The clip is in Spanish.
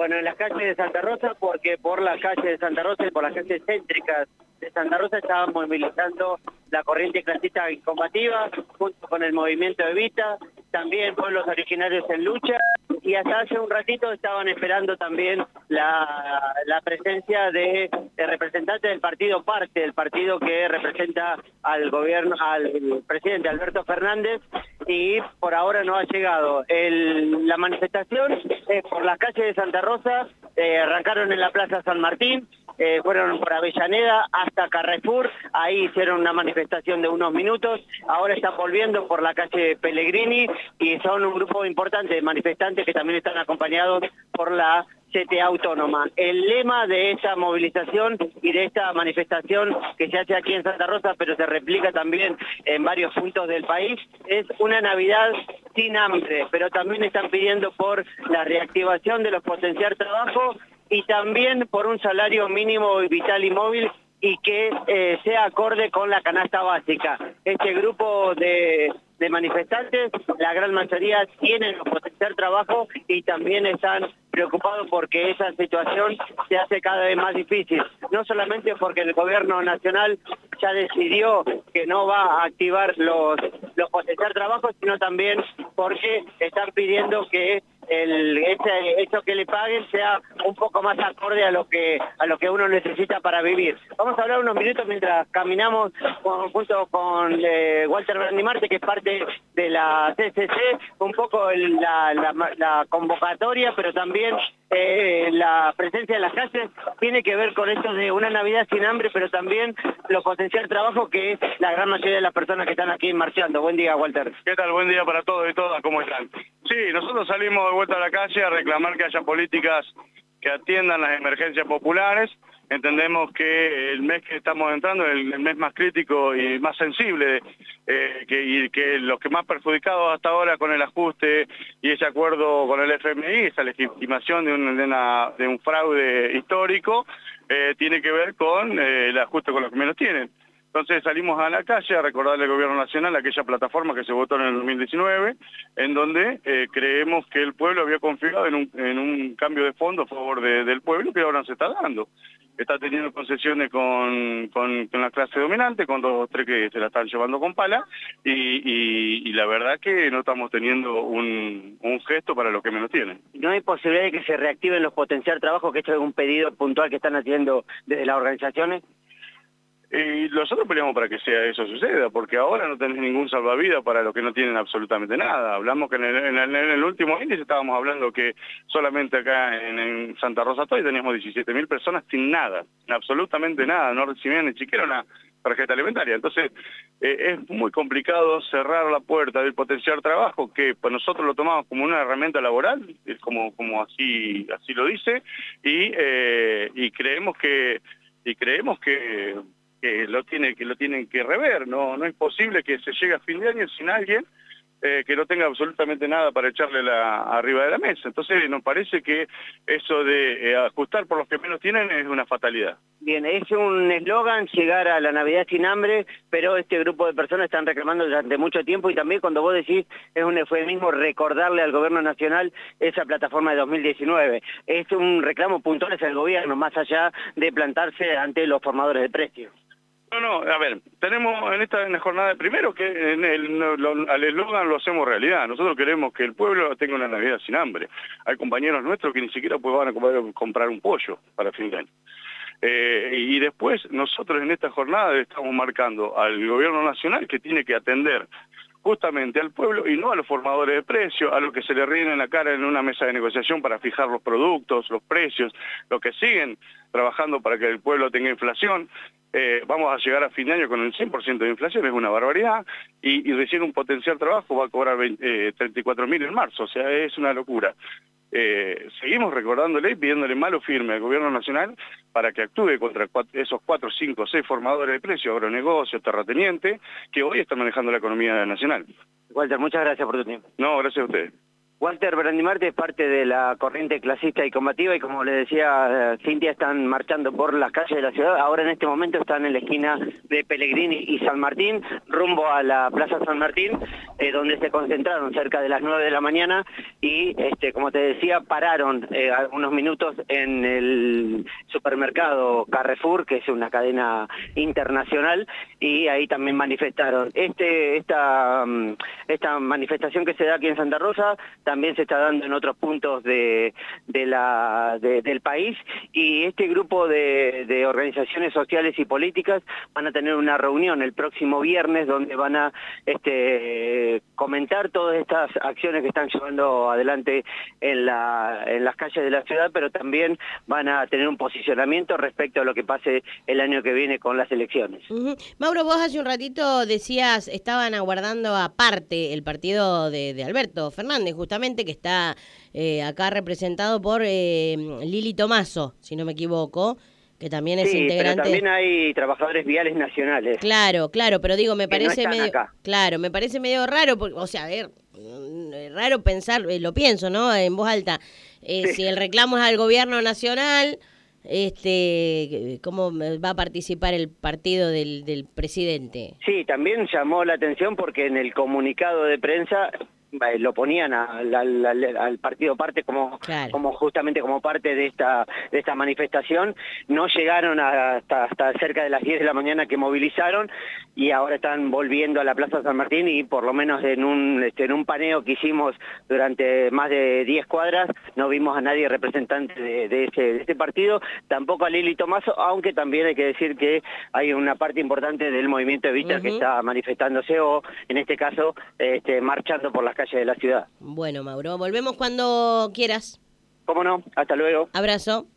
Bueno, en las calles de Santa Rosa, porque por las calles de Santa Rosa y por las calles céntricas de Santa Rosa estaban movilizando la corriente clasista incombativa, junto con el movimiento Evita, también pueblos originarios en lucha, y hasta hace un ratito estaban esperando también la presencia de representantes del partido Parte, el partido que representa al gobierno, al presidente Alberto Fernández, y por ahora no ha llegado. La manifestación por las calles de Santa Rosa, arrancaron en la Plaza San Martín, fueron por Avellaneda hasta Carrefour, ahí hicieron una manifestación de unos minutos, ahora están volviendo por la calle Pellegrini y son un grupo importante de manifestantes que también están acompañados por la CTA Autónoma. El lema de esta movilización y de esta manifestación que se hace aquí en Santa Rosa, pero se replica también en varios puntos del país, es una Navidad sin hambre, pero también están pidiendo por la reactivación de los potenciar trabajo y también por un salario mínimo vital y móvil y que sea acorde con la canasta básica. Este grupo de manifestantes, la gran mayoría tienen potencial trabajo y también están preocupados porque esa situación se hace cada vez más difícil. No solamente porque el gobierno nacional ya decidió que no va a activar los potencial trabajos, sino también porque están pidiendo que hecho que le paguen sea un poco más acorde a lo que uno necesita para vivir. Vamos a hablar unos minutos mientras caminamos junto con Walter Brandimarte, que es parte de la CCC, un poco la convocatoria, pero también la presencia en las calles tiene que ver con esto de una Navidad sin hambre, pero también lo potencial trabajo que es la gran mayoría de las personas que están aquí marchando. Buen día, Walter. ¿Qué tal? Buen día para todos y todas, ¿cómo están? Sí, nosotros salimos de vuelta a la calle a reclamar que haya políticas que atiendan las emergencias populares. Entendemos que el mes que estamos entrando es el mes más crítico y más sensible, y que los que más perjudicados hasta ahora con el ajuste y ese acuerdo con el FMI, esa legitimación de un fraude histórico, tiene que ver con el ajuste con los que menos tienen. Entonces salimos a la calle a recordarle al gobierno nacional aquella plataforma que se votó en el 2019, en donde creemos que el pueblo había confiado en un cambio de fondo a favor del pueblo, que ahora no se está dando. Está teniendo concesiones con la clase dominante, con 2 o 3 que se la están llevando con pala, y la verdad que no estamos teniendo un gesto para los que menos tienen. ¿No hay posibilidad de que se reactiven los potenciar trabajos, que esto es un pedido puntual que están haciendo desde las organizaciones? Y nosotros peleamos para que eso suceda, porque ahora no tenés ningún salvavidas para los que no tienen absolutamente nada. Hablamos que en el último índice estábamos hablando que solamente acá en Santa Rosa Toy teníamos 17.000 personas sin nada, absolutamente nada, no recibían ni siquiera una tarjeta alimentaria. Entonces es muy complicado cerrar la puerta del potenciar trabajo, que pues nosotros lo tomamos como una herramienta laboral, es como así lo dice, y creemos que lo tienen que rever. No es posible que se llegue a fin de año sin alguien que no tenga absolutamente nada para echarle arriba de la mesa. Entonces nos parece que eso de ajustar por los que menos tienen es una fatalidad. Bien, es un eslogan llegar a la Navidad sin hambre, pero este grupo de personas están reclamando durante mucho tiempo, y también cuando vos decís es un eufemismo recordarle al gobierno nacional esa plataforma de 2019. Es un reclamo puntual hacia el gobierno, más allá de plantarse ante los formadores de precios. No, a ver, tenemos en la jornada, primero que al eslogan lo hacemos realidad. Nosotros queremos que el pueblo tenga una Navidad sin hambre. Hay compañeros nuestros que ni siquiera van a poder comprar un pollo para fin de año. Y después nosotros en esta jornada estamos marcando al gobierno nacional que tiene que atender justamente al pueblo y no a los formadores de precios, a los que se le ríen en la cara en una mesa de negociación para fijar los productos, los precios, los que siguen trabajando para que el pueblo tenga inflación. Vamos a llegar a fin de año con el 100% de inflación, es una barbaridad, y recién un potencial trabajo va a cobrar 34.000 en marzo, o sea, es una locura. Seguimos recordándole y pidiéndole malo firme al gobierno nacional para que actúe contra esos 4, 5, 6 formadores de precios, agronegocios, terratenientes, que hoy están manejando la economía nacional. Walter, muchas gracias por tu tiempo. No, gracias a ustedes. Walter Brandimarte es parte de la corriente clasista y combativa y como le decía Cintia, están marchando por las calles de la ciudad. Ahora en este momento están en la esquina de Pellegrini y San Martín, rumbo a la Plaza San Martín, donde se concentraron cerca de las 9 de la mañana y, como te decía, pararon algunos minutos en el supermercado Carrefour, que es una cadena internacional, y ahí también manifestaron. Esta manifestación que se da aquí en Santa Rosa también se está dando en otros puntos del país, y este grupo de organizaciones sociales y políticas van a tener una reunión el próximo viernes donde van a comentar todas estas acciones que están llevando adelante en las calles de la ciudad, pero también van a tener un posicionamiento respecto a lo que pase el año que viene con las elecciones. Mauro, vos hace un ratito decías, estaban aguardando aparte el partido de Alberto Fernández, justamente, que está acá representado por Lili Tomaso, si no me equivoco, que también es integrante. Pero también hay trabajadores viales nacionales. Claro, pero digo, me parece no medio acá. Claro, me parece medio raro, porque, o sea, a ver, raro pensar, lo pienso, ¿no? En voz alta. Si el reclamo es al gobierno nacional, ¿cómo va a participar el partido del presidente? Sí, también llamó la atención porque en el comunicado de prensa lo ponían al partido parte como justamente como parte de esta manifestación. No llegaron hasta cerca de las 10 de la mañana que movilizaron, y ahora están volviendo a la Plaza San Martín, y por lo menos en un paneo que hicimos durante más de 10 cuadras no vimos a nadie representante de este partido, tampoco a Lili Tomaso, aunque también hay que decir que hay una parte importante del movimiento Evita que está manifestándose, o en este caso marchando por las calles de la ciudad. Bueno, Mauro, volvemos cuando quieras. ¿Cómo no? Hasta luego. Abrazo.